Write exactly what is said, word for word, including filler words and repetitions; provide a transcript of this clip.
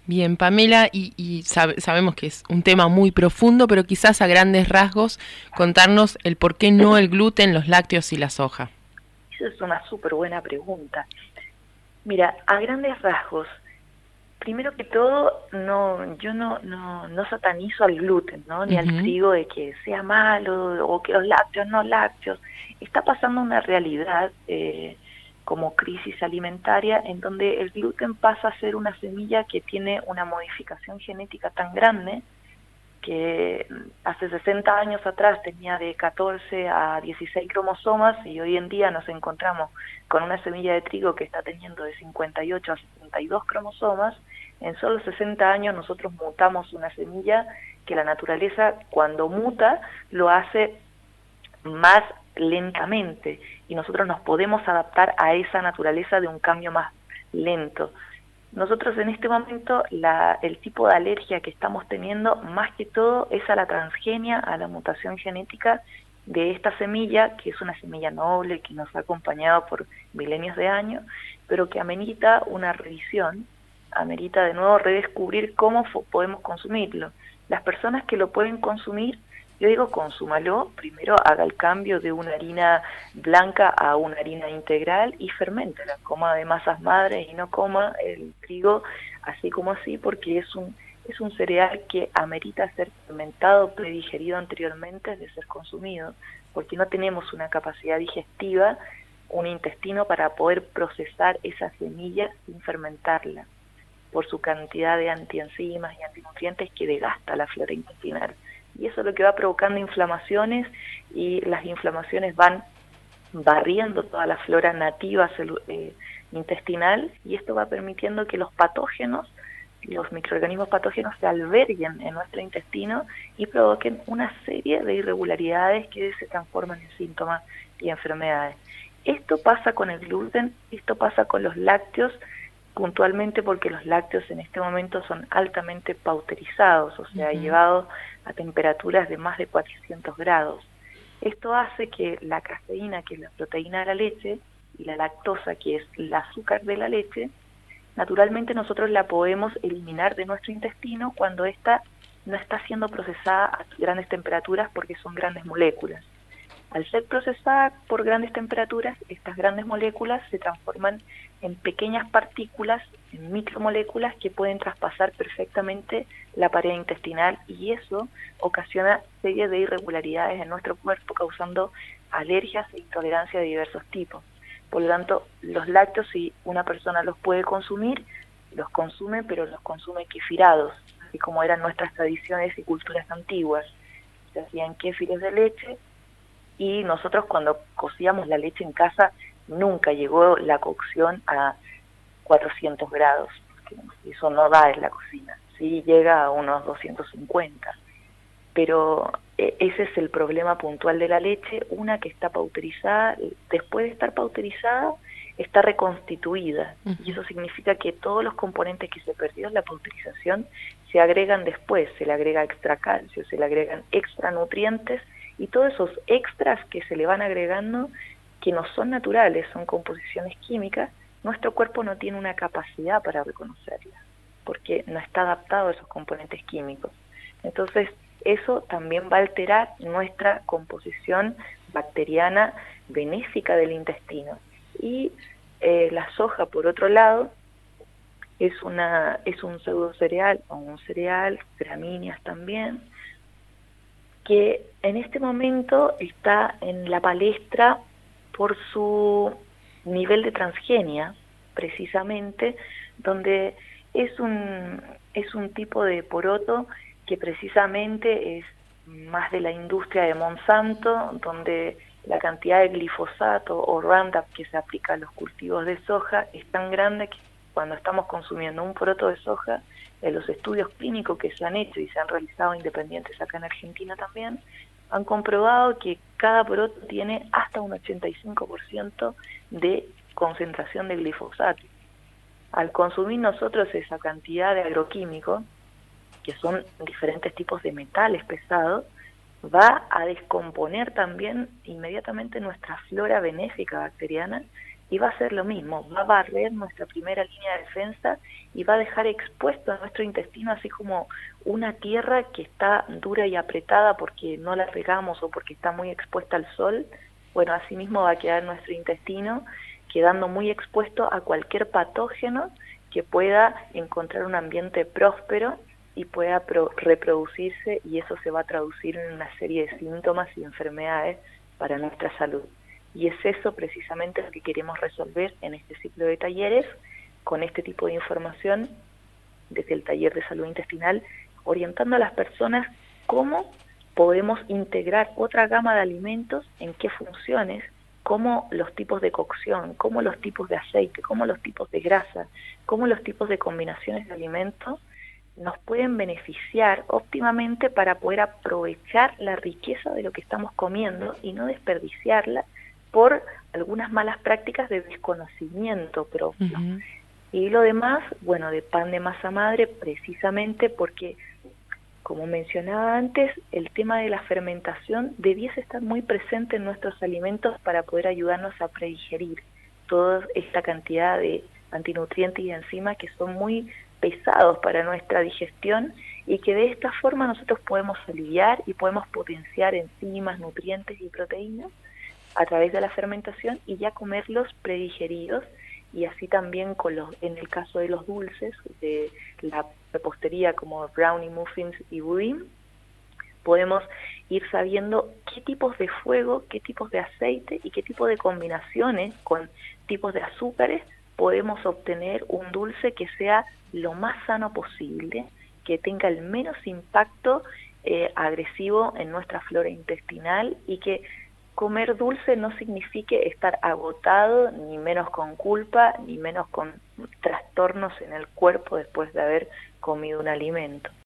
Bien, Pamela, y, y sab- sabemos que es un tema muy profundo, pero quizás a grandes rasgos contarnos el por qué no el gluten, los lácteos y la soja. Esa es una súper buena pregunta. Mira, a grandes rasgos, primero que todo, no, yo no, no, no satanizo al gluten, ¿no? Ni al Ujú. trigo de que sea malo o que los lácteos no lácteos. Está pasando una realidad eh, como crisis alimentaria en donde el gluten pasa a ser una semilla que tiene una modificación genética tan grande que hace sesenta años atrás tenía de catorce a dieciséis cromosomas y hoy en día nos encontramos con una semilla de trigo que está teniendo de cincuenta y ocho a setenta y dos cromosomas. En solo sesenta años nosotros mutamos una semilla que la naturaleza cuando muta lo hace más lentamente y nosotros nos podemos adaptar a esa naturaleza de un cambio más lento. Nosotros en este momento la, el tipo de alergia que estamos teniendo más que todo es a la transgenia, a la mutación genética de esta semilla, que es una semilla noble, que nos ha acompañado por milenios de años, pero que amerita una revisión, amerita de nuevo redescubrir cómo podemos consumirlo. Las personas que lo pueden consumir, yo digo consúmalo, primero haga el cambio de una harina blanca a una harina integral y ferméntela, coma de masas madres y no coma el trigo así como así, porque es un es un cereal que amerita ser fermentado, predigerido anteriormente de ser consumido, porque no tenemos una capacidad digestiva, un intestino para poder procesar esa semilla sin fermentarla, por su cantidad de antienzimas y antinutrientes que desgasta la flora intestinal. Y eso es lo que va provocando inflamaciones y las inflamaciones van barriendo toda la flora nativa eh, intestinal y esto va permitiendo que los patógenos, los microorganismos patógenos se alberguen en nuestro intestino y provoquen una serie de irregularidades que se transforman en síntomas y enfermedades. Esto pasa con el gluten, esto pasa con los lácteos, puntualmente porque los lácteos en este momento son altamente pauterizados, o sea, Ujú. llevados a temperaturas de más de cuatrocientos grados. Esto hace que la caseína, que es la proteína de la leche, y la lactosa, que es el azúcar de la leche, naturalmente nosotros la podemos eliminar de nuestro intestino cuando ésta no está siendo procesada a grandes temperaturas porque son grandes moléculas. Al ser procesada por grandes temperaturas, estas grandes moléculas se transforman en pequeñas partículas, en micromoléculas que pueden traspasar perfectamente la pared intestinal y eso ocasiona serie de irregularidades en nuestro cuerpo causando alergias e intolerancia de diversos tipos. Por lo tanto, los lácteos, si una persona los puede consumir, los consume, pero los consume kefirados, así como eran nuestras tradiciones y culturas antiguas. Se hacían kéfires de leche y nosotros cuando cocíamos la leche en casa nunca llegó la cocción a cuatrocientos grados, porque eso no da en la cocina, sí llega a unos doscientos cincuenta, pero eh, ese es el problema puntual de la leche, una que está pauterizada, después de estar pauterizada está reconstituida, y Ujú. eso significa que todos los componentes que se perdió en la pauterización se agregan después, se le agrega extra calcio, se le agregan extra nutrientes, y todos esos extras que se le van agregando, que no son naturales, son composiciones químicas, nuestro cuerpo no tiene una capacidad para reconocerlas, porque no está adaptado a esos componentes químicos. Entonces, eso también va a alterar nuestra composición bacteriana benéfica del intestino. Y eh, la soja, por otro lado, es, una, es un pseudo cereal o un cereal, gramíneas también, que en este momento está en la palestra por su nivel de transgenia, precisamente, donde es un, es un tipo de poroto que precisamente es más de la industria de Monsanto, donde la cantidad de glifosato o Roundup que se aplica a los cultivos de soja es tan grande que cuando estamos consumiendo un poroto de soja, en los estudios clínicos que se han hecho y se han realizado independientes acá en Argentina también, han comprobado que cada poroto tiene hasta un ochenta y cinco por ciento de concentración de glifosato. Al consumir nosotros esa cantidad de agroquímicos, que son diferentes tipos de metales pesados, va a descomponer también inmediatamente nuestra flora benéfica bacteriana y va a hacer lo mismo, va a barrer nuestra primera línea de defensa y va a dejar expuesto a nuestro intestino así como una tierra que está dura y apretada porque no la regamos o porque está muy expuesta al sol. Bueno, así mismo va a quedar nuestro intestino, quedando muy expuesto a cualquier patógeno que pueda encontrar un ambiente próspero y pueda pro reproducirse, y eso se va a traducir en una serie de síntomas y enfermedades para nuestra salud. Y es eso precisamente lo que queremos resolver en este ciclo de talleres, con este tipo de información desde el taller de salud intestinal, orientando a las personas cómo podemos integrar otra gama de alimentos, en qué funciones, cómo los tipos de cocción, cómo los tipos de aceite, cómo los tipos de grasa, cómo los tipos de combinaciones de alimentos nos pueden beneficiar óptimamente para poder aprovechar la riqueza de lo que estamos comiendo y no desperdiciarla por algunas malas prácticas de desconocimiento propio. Uh-huh. Y lo demás, bueno, de pan de masa madre, precisamente porque, como mencionaba antes, el tema de la fermentación debiese estar muy presente en nuestros alimentos para poder ayudarnos a predigerir toda esta cantidad de antinutrientes y enzimas que son muy pesados para nuestra digestión, y que de esta forma nosotros podemos aliviar y podemos potenciar enzimas, nutrientes y proteínas a través de la fermentación y ya comerlos predigeridos. Y así también con los, en el caso de los dulces, de la repostería como brownie, muffins y budín, podemos ir sabiendo qué tipos de fuego, qué tipos de aceite y qué tipo de combinaciones con tipos de azúcares podemos obtener un dulce que sea lo más sano posible, que tenga el menos impacto eh, agresivo en nuestra flora intestinal, y que comer dulce no signifique estar agotado, ni menos con culpa, ni menos con trastornos en el cuerpo después de haber comido un alimento.